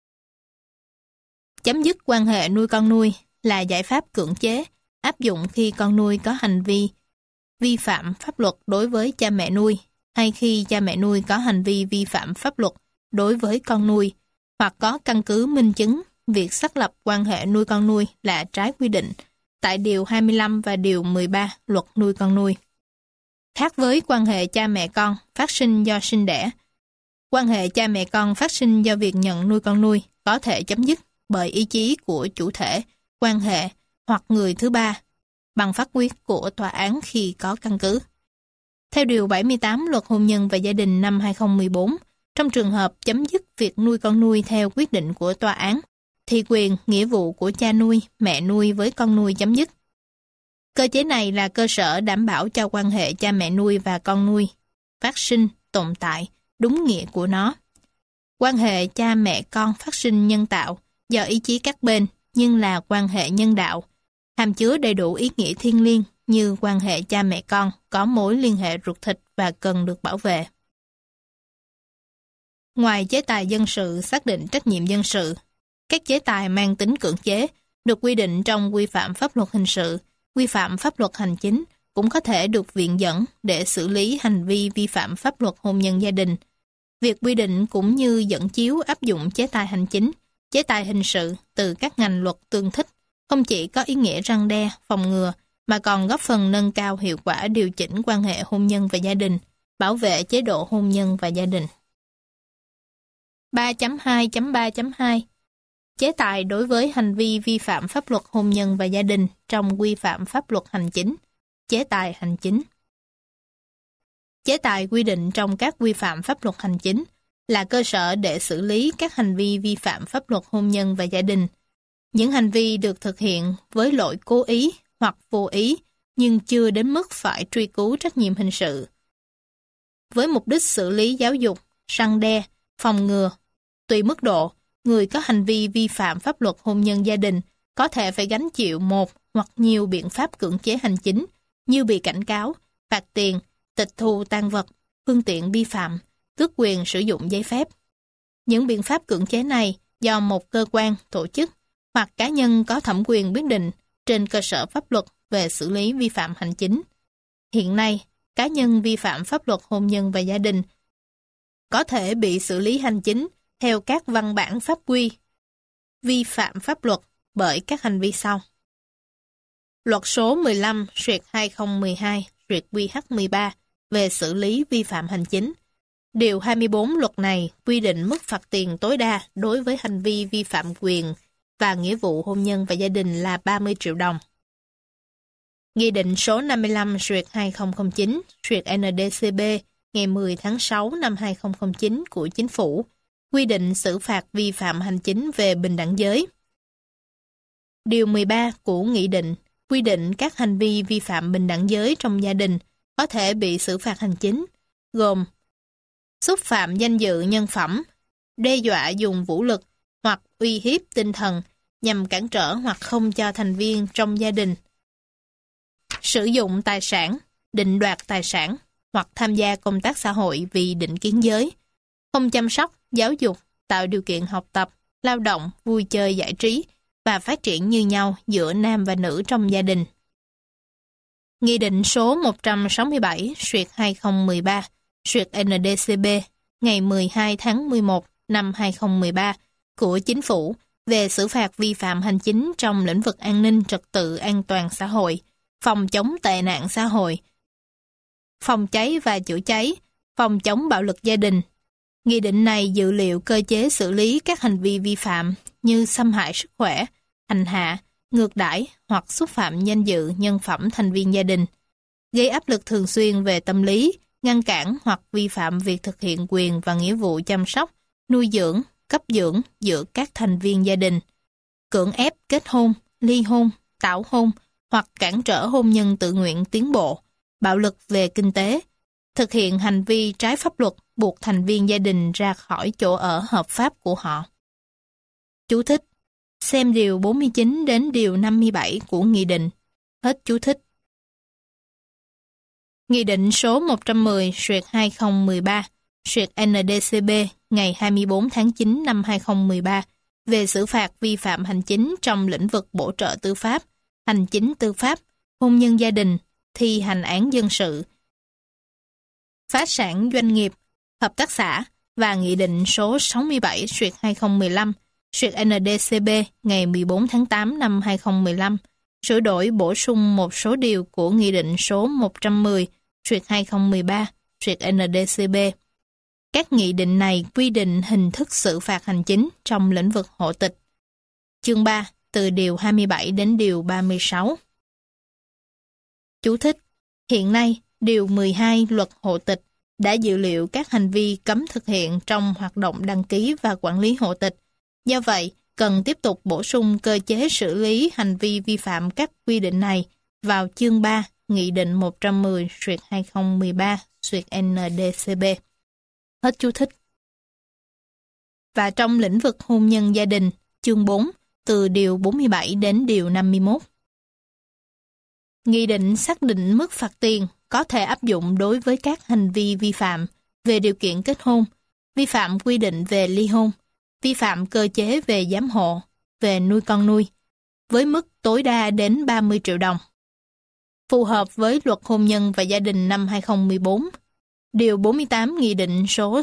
Chấm dứt quan hệ nuôi con nuôi là giải pháp cưỡng chế áp dụng khi con nuôi có hành vi vi phạm pháp luật đối với cha mẹ nuôi, hay khi cha mẹ nuôi có hành vi vi phạm pháp luật đối với con nuôi, hoặc có căn cứ minh chứng việc xác lập quan hệ nuôi con nuôi là trái quy định tại Điều 25 và Điều 13 Luật nuôi con nuôi. Khác với quan hệ cha mẹ con phát sinh do sinh đẻ, quan hệ cha mẹ con phát sinh do việc nhận nuôi con nuôi có thể chấm dứt bởi ý chí của chủ thể, quan hệ hoặc người thứ ba, bằng phán quyết của tòa án khi có căn cứ. Theo Điều 78 Luật hôn nhân và gia đình năm 2014, trong trường hợp chấm dứt việc nuôi con nuôi theo quyết định của tòa án, thì quyền, nghĩa vụ của cha nuôi, mẹ nuôi với con nuôi chấm dứt. Cơ chế này là cơ sở đảm bảo cho quan hệ cha mẹ nuôi và con nuôi phát sinh, tồn tại, đúng nghĩa của nó. Quan hệ cha mẹ con phát sinh nhân tạo do ý chí các bên, nhưng là quan hệ nhân đạo, hàm chứa đầy đủ ý nghĩa thiêng liêng như quan hệ cha mẹ con có mối liên hệ ruột thịt và cần được bảo vệ. Ngoài chế tài dân sự xác định trách nhiệm dân sự, các chế tài mang tính cưỡng chế được quy định trong quy phạm pháp luật hình sự, quy phạm pháp luật hành chính cũng có thể được viện dẫn để xử lý hành vi vi phạm pháp luật hôn nhân gia đình. Việc quy định cũng như dẫn chiếu áp dụng chế tài hành chính, chế tài hình sự từ các ngành luật tương thích không chỉ có ý nghĩa răn đe, phòng ngừa, mà còn góp phần nâng cao hiệu quả điều chỉnh quan hệ hôn nhân và gia đình, bảo vệ chế độ hôn nhân và gia đình. 3.2.3.2 Chế tài đối với hành vi vi phạm pháp luật hôn nhân và gia đình trong quy phạm pháp luật hành chính, chế tài hành chính. Chế tài quy định trong các quy phạm pháp luật hành chính là cơ sở để xử lý các hành vi vi phạm pháp luật hôn nhân và gia đình. Những hành vi được thực hiện với lỗi cố ý hoặc vô ý nhưng chưa đến mức phải truy cứu trách nhiệm hình sự. Với mục đích xử lý giáo dục, răn đe, phòng ngừa, tùy mức độ, người có hành vi vi phạm pháp luật hôn nhân gia đình có thể phải gánh chịu một hoặc nhiều biện pháp cưỡng chế hành chính như bị cảnh cáo, phạt tiền, tịch thu tang vật, phương tiện vi phạm, tước quyền sử dụng giấy phép. Những biện pháp cưỡng chế này do một cơ quan, tổ chức hoặc cá nhân có thẩm quyền quyết định trên cơ sở pháp luật về xử lý vi phạm hành chính. Hiện nay, cá nhân vi phạm pháp luật hôn nhân và gia đình có thể bị xử lý hành chính theo các văn bản pháp quy vi phạm pháp luật bởi các hành vi sau. Luật số 15/2012/QH13 về xử lý vi phạm hành chính Điều 24 luật này quy định mức phạt tiền tối đa đối với hành vi vi phạm quyền và nghĩa vụ hôn nhân và gia đình là 30 triệu đồng. Nghị định số 55/2009/ND-CB ngày 10 tháng 6 năm 2009 của Chính phủ quy định xử phạt vi phạm hành chính về bình đẳng giới. Điều 13 của Nghị định quy định các hành vi vi phạm bình đẳng giới trong gia đình có thể bị xử phạt hành chính, gồm xúc phạm danh dự nhân phẩm, đe dọa dùng vũ lực hoặc uy hiếp tinh thần nhằm cản trở hoặc không cho thành viên trong gia đình sử dụng tài sản, định đoạt tài sản hoặc tham gia công tác xã hội vì định kiến giới, không chăm sóc, giáo dục, tạo điều kiện học tập, lao động, vui chơi giải trí và phát triển như nhau giữa nam và nữ trong gia đình. Nghị định số 167/2013/ND-CB ngày 12 tháng 11 năm 2013 của Chính phủ về xử phạt vi phạm hành chính trong lĩnh vực an ninh trật tự an toàn xã hội, phòng chống tệ nạn xã hội, phòng cháy và chữa cháy, phòng chống bạo lực gia đình. Nghị định này dự liệu cơ chế xử lý các hành vi vi phạm như xâm hại sức khỏe, hành hạ, ngược đãi hoặc xúc phạm danh dự nhân phẩm thành viên gia đình, gây áp lực thường xuyên về tâm lý, ngăn cản hoặc vi phạm việc thực hiện quyền và nghĩa vụ chăm sóc, nuôi dưỡng, cấp dưỡng giữa các thành viên gia đình, cưỡng ép kết hôn, ly hôn, tảo hôn hoặc cản trở hôn nhân tự nguyện tiến bộ, bạo lực về kinh tế, thực hiện hành vi trái pháp luật buộc thành viên gia đình ra khỏi chỗ ở hợp pháp của họ. Chú thích: xem điều 49 đến điều 57 của Nghị định. Hết chú thích. Nghị định số 110/2013/ND-CB ngày 24 tháng 9 năm 2013 về xử phạt vi phạm hành chính trong lĩnh vực bổ trợ tư pháp, hành chính tư pháp, hôn nhân gia đình, thi hành án dân sự, phá sản doanh nghiệp, hợp tác xã và Nghị định số 67/2015/ND-CB ngày 14 tháng 8 năm 2015 sửa đổi bổ sung một số điều của Nghị định số 110/2013/ND-CB. Các nghị định này quy định hình thức xử phạt hành chính trong lĩnh vực hộ tịch. Chương 3, từ điều 27 đến điều 36. Chú thích: hiện nay, điều 12 Luật Hộ tịch đã dự liệu các hành vi cấm thực hiện trong hoạt động đăng ký và quản lý hộ tịch. Do vậy, cần tiếp tục bổ sung cơ chế xử lý hành vi vi phạm các quy định này vào chương 3 Nghị định 110/2013/ND-CB. Hết chú thích. Và trong lĩnh vực hôn nhân gia đình, chương 4, từ điều 47 đến điều 51. Nghị định xác định mức phạt tiền có thể áp dụng đối với các hành vi vi phạm về điều kiện kết hôn, vi phạm quy định về ly hôn, vi phạm cơ chế về giám hộ, về nuôi con nuôi, với mức tối đa đến 30 triệu đồng. Phù hợp với Luật Hôn nhân và Gia đình năm 2014, Điều 48 Nghị định số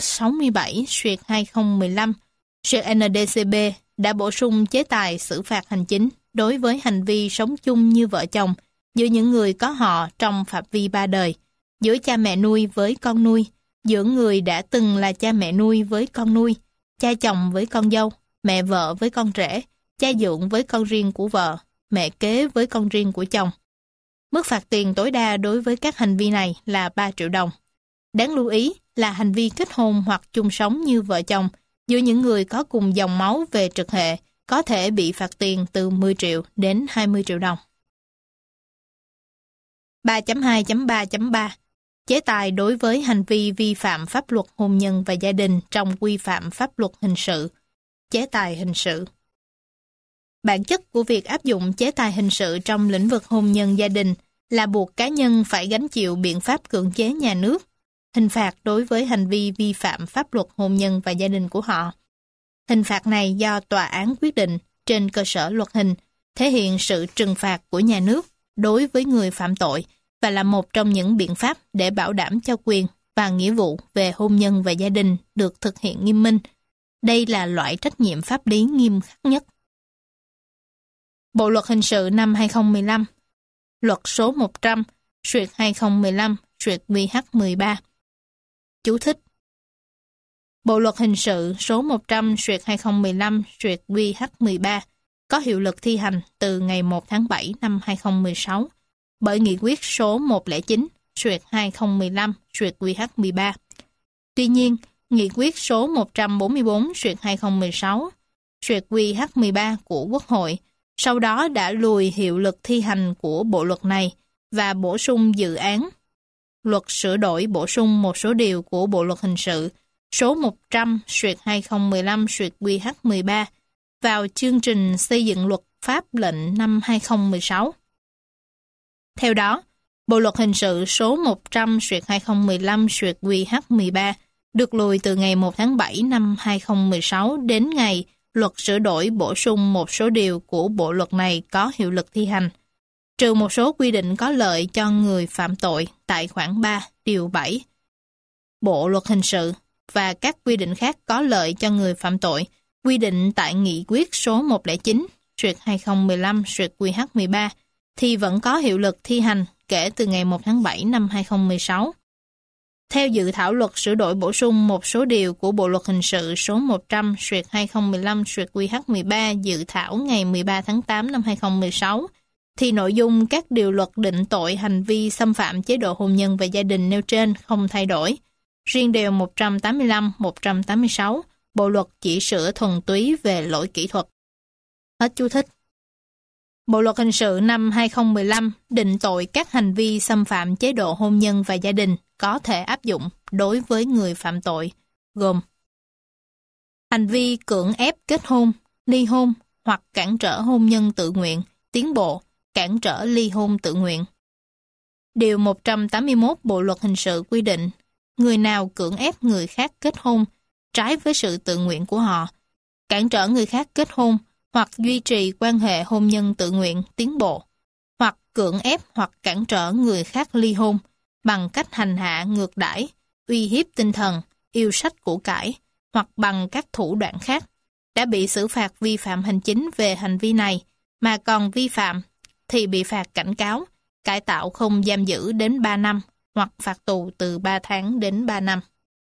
67/2015/ND-CB đã bổ sung chế tài xử phạt hành chính đối với hành vi sống chung như vợ chồng giữa những người có họ trong phạm vi 3 đời, giữa cha mẹ nuôi với con nuôi, giữa người đã từng là cha mẹ nuôi với con nuôi, cha chồng với con dâu, mẹ vợ với con rể, cha dượng với con riêng của vợ, mẹ kế với con riêng của chồng. Mức phạt tiền tối đa đối với các hành vi này là 3 triệu đồng. Đáng lưu ý là hành vi kết hôn hoặc chung sống như vợ chồng giữa những người có cùng dòng máu về trực hệ có thể bị phạt tiền từ 10 triệu đến 20 triệu đồng. 3.2.3.3 Chế tài đối với hành vi vi phạm pháp luật hôn nhân và gia đình trong quy phạm pháp luật hình sự. Chế tài hình sự. Bản chất của việc áp dụng chế tài hình sự trong lĩnh vực hôn nhân gia đình là buộc cá nhân phải gánh chịu biện pháp cưỡng chế nhà nước, hình phạt đối với hành vi vi phạm pháp luật hôn nhân và gia đình của họ. Hình phạt này do tòa án quyết định trên cơ sở luật hình, thể hiện sự trừng phạt của nhà nước đối với người phạm tội và là một trong những biện pháp để bảo đảm cho quyền và nghĩa vụ về hôn nhân và gia đình được thực hiện nghiêm minh. Đây là loại trách nhiệm pháp lý nghiêm khắc nhất. Bộ Luật Hình sự năm 2015, Luật số 100/2015/QH13. Chú thích: Bộ luật hình sự số 100/2015/QH13 có hiệu lực thi hành từ ngày 1 tháng 7 năm 2016 bởi nghị quyết số 109/2015/QH13. Tuy nhiên, nghị quyết số 144/2016/QH13 của Quốc hội sau đó đã lùi hiệu lực thi hành của bộ luật này và bổ sung dự án luật sửa đổi bổ sung một số điều của Bộ luật hình sự số 100/2015/QH13 vào chương trình xây dựng luật pháp lệnh năm 2016. Theo đó, Bộ luật hình sự số 100/2015/QH13 được lùi từ ngày 1 tháng 7 năm 2016 đến ngày luật sửa đổi bổ sung một số điều của bộ luật này có hiệu lực thi hành, trừ một số quy định có lợi cho người phạm tội tại khoản 3, điều 7 Bộ luật hình sự và các quy định khác có lợi cho người phạm tội quy định tại nghị quyết số 109/2015/QH13 thì vẫn có hiệu lực thi hành kể từ ngày 1 tháng 7 năm 2016. Theo dự thảo luật sửa đổi bổ sung một số điều của Bộ luật hình sự số 100/2015/QH13 dự thảo ngày 13 tháng 8 năm 2016, thì nội dung các điều luật định tội hành vi xâm phạm chế độ hôn nhân và gia đình nêu trên không thay đổi. Riêng điều 185, 186, Bộ luật chỉ sửa thuần túy về lỗi kỹ thuật. Hết chú thích. Bộ luật hình sự năm 2015 định tội các hành vi xâm phạm chế độ hôn nhân và gia đình có thể áp dụng đối với người phạm tội, gồm hành vi cưỡng ép kết hôn, ly hôn hoặc cản trở hôn nhân tự nguyện, tiến bộ, cản trở ly hôn tự nguyện. Điều 181 Bộ luật hình sự quy định, người nào cưỡng ép người khác kết hôn trái với sự tự nguyện của họ, cản trở người khác kết hôn hoặc duy trì quan hệ hôn nhân tự nguyện tiến bộ, hoặc cưỡng ép hoặc cản trở người khác ly hôn bằng cách hành hạ ngược đãi, uy hiếp tinh thần, yêu sách của cải hoặc bằng các thủ đoạn khác, đã bị xử phạt vi phạm hành chính về hành vi này, mà còn vi phạm thì bị phạt cảnh cáo, cải tạo không giam giữ đến 3 năm hoặc phạt tù từ 3 tháng đến 3 năm.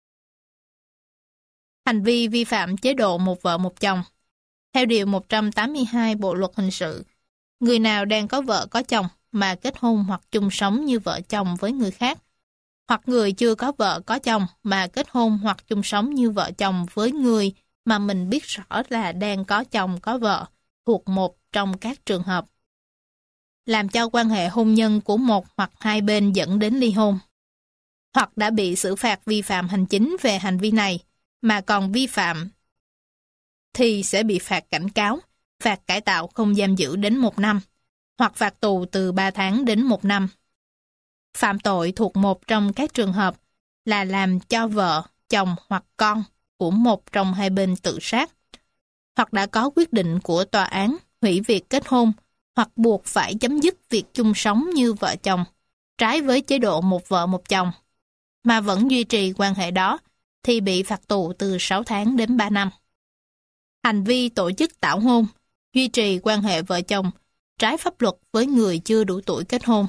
Hành vi vi phạm chế độ một vợ một chồng. Theo Điều 182 Bộ luật hình sự, người nào đang có vợ có chồng mà kết hôn hoặc chung sống như vợ chồng với người khác, hoặc người chưa có vợ có chồng mà kết hôn hoặc chung sống như vợ chồng với người mà mình biết rõ là đang có chồng có vợ, thuộc một trong các trường hợp. Làm cho quan hệ hôn nhân của một hoặc hai bên dẫn đến ly hôn, hoặc đã bị xử phạt vi phạm hành chính về hành vi này, mà còn vi phạm thì sẽ bị phạt cảnh cáo, phạt cải tạo không giam giữ đến 1 năm, hoặc phạt tù từ 3 tháng đến 1 năm. Phạm tội thuộc một trong các trường hợp là làm cho vợ, chồng hoặc con của một trong hai bên tự sát, hoặc đã có quyết định của tòa án hủy việc kết hôn, hoặc buộc phải chấm dứt việc chung sống như vợ chồng, trái với chế độ một vợ một chồng, mà vẫn duy trì quan hệ đó, thì bị phạt tù từ 6 tháng đến 3 năm. Hành vi tổ chức tảo hôn, duy trì quan hệ vợ chồng, trái pháp luật với người chưa đủ tuổi kết hôn.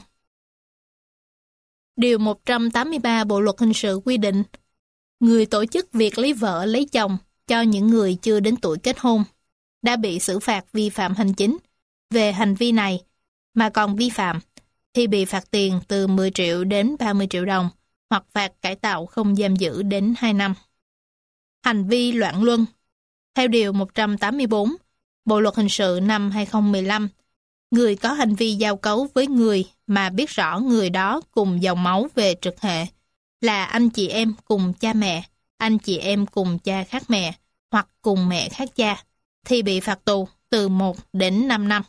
Điều 183 Bộ luật hình sự quy định, người tổ chức việc lấy vợ lấy chồng cho những người chưa đến tuổi kết hôn, đã bị xử phạt vi phạm hành chính về hành vi này, mà còn vi phạm, thì bị phạt tiền từ 10 triệu đến 30 triệu đồng, hoặc phạt cải tạo không giam giữ đến 2 năm. Hành vi loạn luân. Theo Điều 184, Bộ luật hình sự năm 2015, người có hành vi giao cấu với người mà biết rõ người đó cùng dòng máu về trực hệ, là anh chị em cùng cha mẹ, anh chị em cùng cha khác mẹ, hoặc cùng mẹ khác cha, thì bị phạt tù từ 1 đến 5 năm.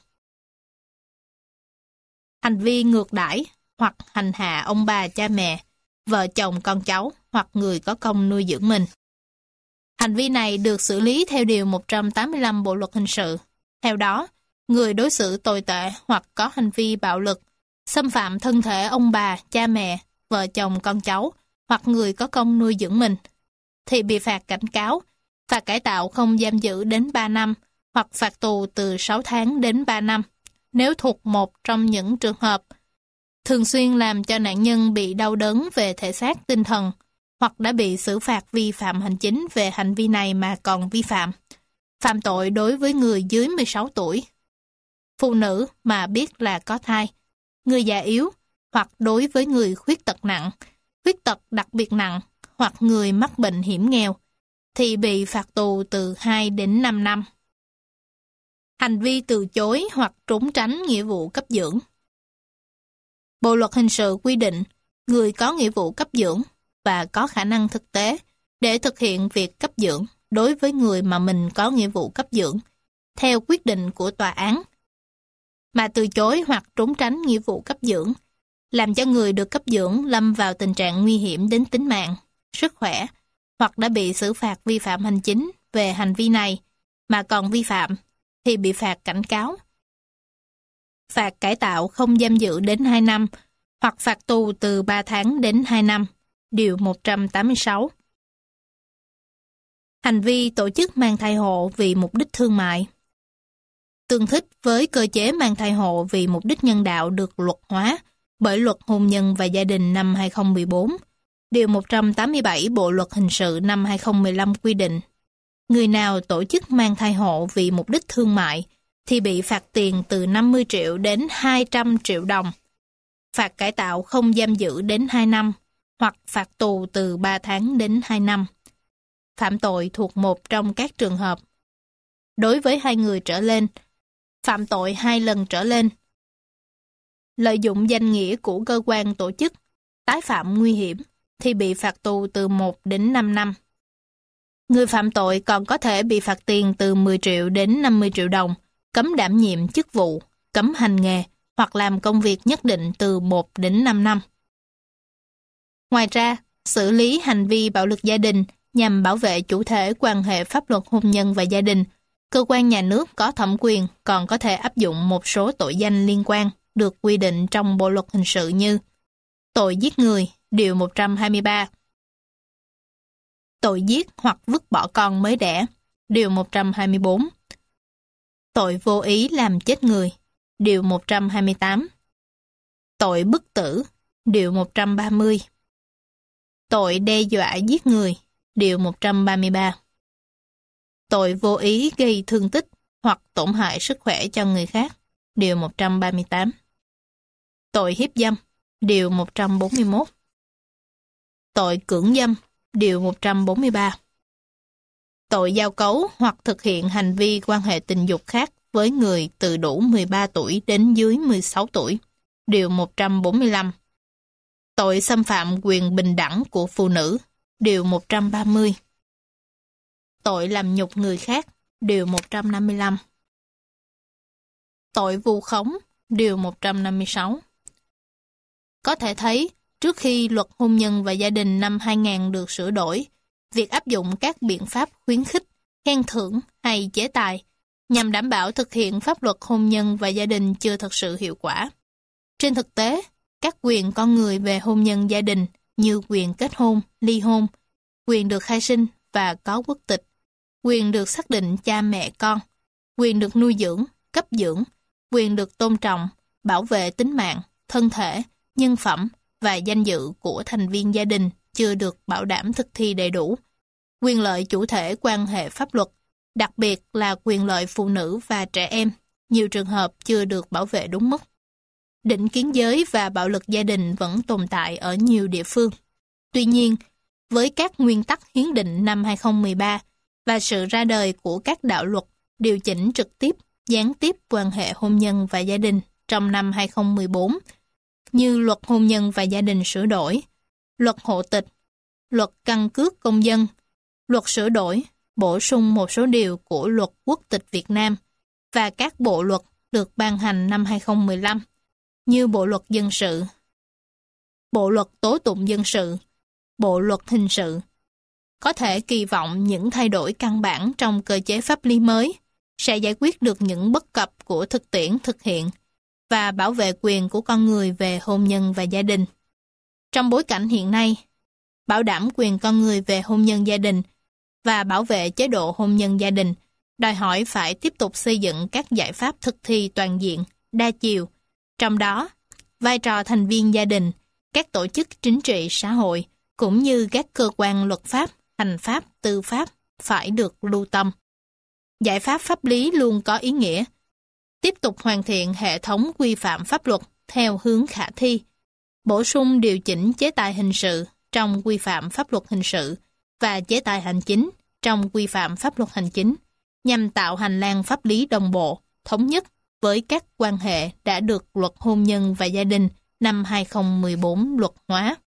Hành vi ngược đãi hoặc hành hạ ông bà cha mẹ, vợ chồng con cháu hoặc người có công nuôi dưỡng mình. Hành vi này được xử lý theo Điều 185 Bộ luật hình sự. Theo đó, người đối xử tồi tệ hoặc có hành vi bạo lực, xâm phạm thân thể ông bà, cha mẹ, vợ chồng con cháu hoặc người có công nuôi dưỡng mình, thì bị phạt cảnh cáo, phạt cải tạo không giam giữ đến 3 năm hoặc phạt tù từ 6 tháng đến 3 năm, nếu thuộc một trong những trường hợp thường xuyên làm cho nạn nhân bị đau đớn về thể xác tinh thần, hoặc đã bị xử phạt vi phạm hành chính về hành vi này mà còn vi phạm. Phạm tội đối với người dưới 16 tuổi, phụ nữ mà biết là có thai, người già yếu, hoặc đối với người khuyết tật nặng, khuyết tật đặc biệt nặng, hoặc người mắc bệnh hiểm nghèo, thì bị phạt tù từ 2 đến 5 năm. Hành vi từ chối hoặc trốn tránh nghĩa vụ cấp dưỡng. Bộ luật hình sự quy định người có nghĩa vụ cấp dưỡng và có khả năng thực tế để thực hiện việc cấp dưỡng đối với người mà mình có nghĩa vụ cấp dưỡng, theo quyết định của tòa án. Mà từ chối hoặc trốn tránh nghĩa vụ cấp dưỡng, làm cho người được cấp dưỡng lâm vào tình trạng nguy hiểm đến tính mạng, sức khỏe, hoặc đã bị xử phạt vi phạm hành chính về hành vi này mà còn vi phạm, thì bị phạt cảnh cáo, phạt cải tạo không giam giữ đến 2 năm, hoặc phạt tù từ 3 tháng đến 2 năm, Điều 186. Hành vi tổ chức mang thai hộ vì mục đích thương mại. Tương thích với cơ chế mang thai hộ vì mục đích nhân đạo được luật hóa bởi Luật Hôn nhân và Gia đình năm 2014, Điều 187 Bộ Luật Hình sự năm 2015 quy định, người nào tổ chức mang thai hộ vì mục đích thương mại thì bị phạt tiền từ 50 triệu đến 200 triệu đồng, phạt cải tạo không giam giữ đến 2 năm, hoặc phạt tù từ 3 tháng đến 2 năm. Phạm tội thuộc một trong các trường hợp. Đối với 2 người trở lên, phạm tội 2 lần trở lên, lợi dụng danh nghĩa của cơ quan tổ chức, tái phạm nguy hiểm, thì bị phạt tù từ 1 đến 5 năm. Người phạm tội còn có thể bị phạt tiền từ 10 triệu đến 50 triệu đồng, cấm đảm nhiệm chức vụ, cấm hành nghề, hoặc làm công việc nhất định từ 1 đến 5 năm. Ngoài ra, xử lý hành vi bạo lực gia đình nhằm bảo vệ chủ thể quan hệ pháp luật hôn nhân và gia đình, cơ quan nhà nước có thẩm quyền còn có thể áp dụng một số tội danh liên quan được quy định trong Bộ Luật Hình sự như tội giết người, Điều 123, tội giết hoặc vứt bỏ con mới đẻ, Điều 124, tội vô ý làm chết người, Điều 128, tội bức tử, Điều 130, tội đe dọa giết người, Điều 133, tội vô ý gây thương tích hoặc tổn hại sức khỏe cho người khác, Điều 138, tội hiếp dâm, Điều 141, tội cưỡng dâm, Điều 143, tội giao cấu hoặc thực hiện hành vi quan hệ tình dục khác với người từ đủ 13 tuổi đến dưới 16 tuổi, Điều 145, tội xâm phạm quyền bình đẳng của phụ nữ, Điều 130, tội làm nhục người khác, Điều 155, tội vu khống, Điều 156. Có thể thấy, trước khi Luật Hôn nhân và Gia đình năm 2000 được sửa đổi, việc áp dụng các biện pháp khuyến khích, khen thưởng hay chế tài nhằm đảm bảo thực hiện pháp luật hôn nhân và gia đình chưa thực sự hiệu quả. Trên thực tế, các quyền con người về hôn nhân gia đình như quyền kết hôn, ly hôn, quyền được khai sinh và có quốc tịch, quyền được xác định cha mẹ con, quyền được nuôi dưỡng, cấp dưỡng, quyền được tôn trọng, bảo vệ tính mạng, thân thể, nhân phẩm và danh dự của thành viên gia đình chưa được bảo đảm thực thi đầy đủ. Quyền lợi chủ thể quan hệ pháp luật, đặc biệt là quyền lợi phụ nữ và trẻ em, nhiều trường hợp chưa được bảo vệ đúng mức. Định kiến giới và bạo lực gia đình vẫn tồn tại ở nhiều địa phương. Tuy nhiên, với các nguyên tắc hiến định năm 2013 và sự ra đời của các đạo luật điều chỉnh trực tiếp, gián tiếp quan hệ hôn nhân và gia đình trong năm 2014, như Luật Hôn nhân và Gia đình sửa đổi, Luật Hộ tịch, Luật Căn cước công dân, Luật sửa đổi, bổ sung một số điều của Luật Quốc tịch Việt Nam và các bộ luật được ban hành năm 2015, như Bộ Luật Dân sự, Bộ Luật Tố tụng dân sự, Bộ Luật Hình sự. Có thể kỳ vọng những thay đổi căn bản trong cơ chế pháp lý mới sẽ giải quyết được những bất cập của thực tiễn thực hiện và bảo vệ quyền của con người về hôn nhân và gia đình. Trong bối cảnh hiện nay, bảo đảm quyền con người về hôn nhân gia đình và bảo vệ chế độ hôn nhân gia đình đòi hỏi phải tiếp tục xây dựng các giải pháp thực thi toàn diện, đa chiều, trong đó vai trò thành viên gia đình, các tổ chức chính trị xã hội cũng như các cơ quan luật pháp, hành pháp, tư pháp phải được lưu tâm. Giải pháp pháp lý luôn có ý nghĩa. Tiếp tục hoàn thiện hệ thống quy phạm pháp luật theo hướng khả thi, bổ sung điều chỉnh chế tài hình sự trong quy phạm pháp luật hình sự và chế tài hành chính trong quy phạm pháp luật hành chính, nhằm tạo hành lang pháp lý đồng bộ, thống nhất với các quan hệ đã được Luật Hôn nhân và Gia đình năm 2014 luật hóa.